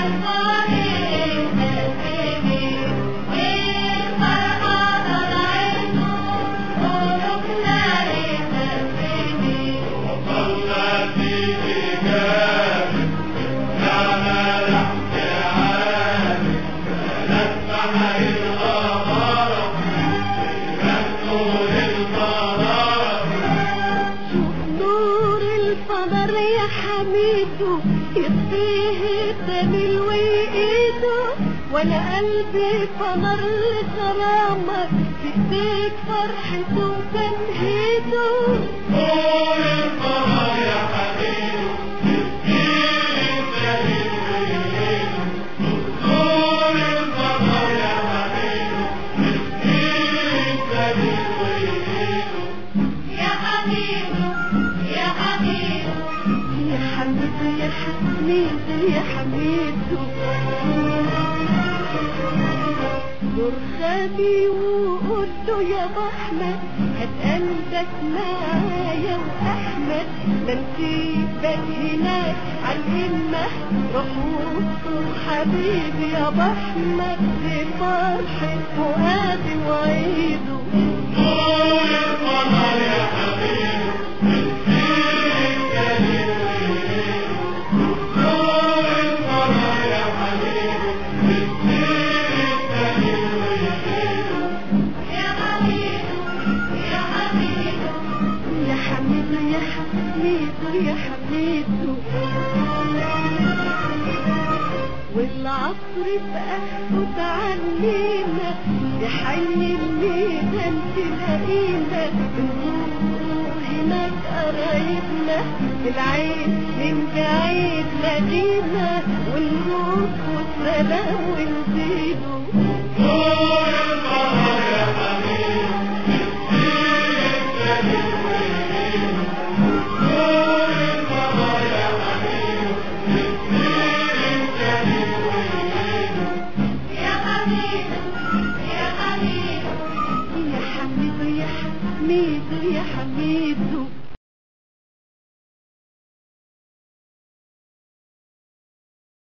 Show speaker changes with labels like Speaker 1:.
Speaker 1: وانا قلبي فنر لغرامك في ايديك فرحته وتنهيده.
Speaker 2: طول القمر يا حبيبي تسقيني سهيل ويليله. طول القمر يا حبيبي تسقيني سهيل ويليله.
Speaker 1: يا حبيبي يا حبيبي يا حبيبي يا حبيبي يا حبيبي دور خدي وقول له يا ابو احمد هات قلبك معايا واحمد ده نسيبك هناك عالهمة رفوق حبيبي يا ابو احمد دي فرحة فؤادي وعيده.
Speaker 2: طول القمر يا حبيبي تسقيني سهيل ويليله. طول القمر يا حبيبي تسقيني سهيل ويليله.
Speaker 1: يا حبيبي يا حبيبي يا حبيبي يا حبيبي يا حبيبي والعصر بقى فوت علينا يحيي الميدان تلاقينا بنزور هناك قرايبنا بالعين من بعيد لاقينا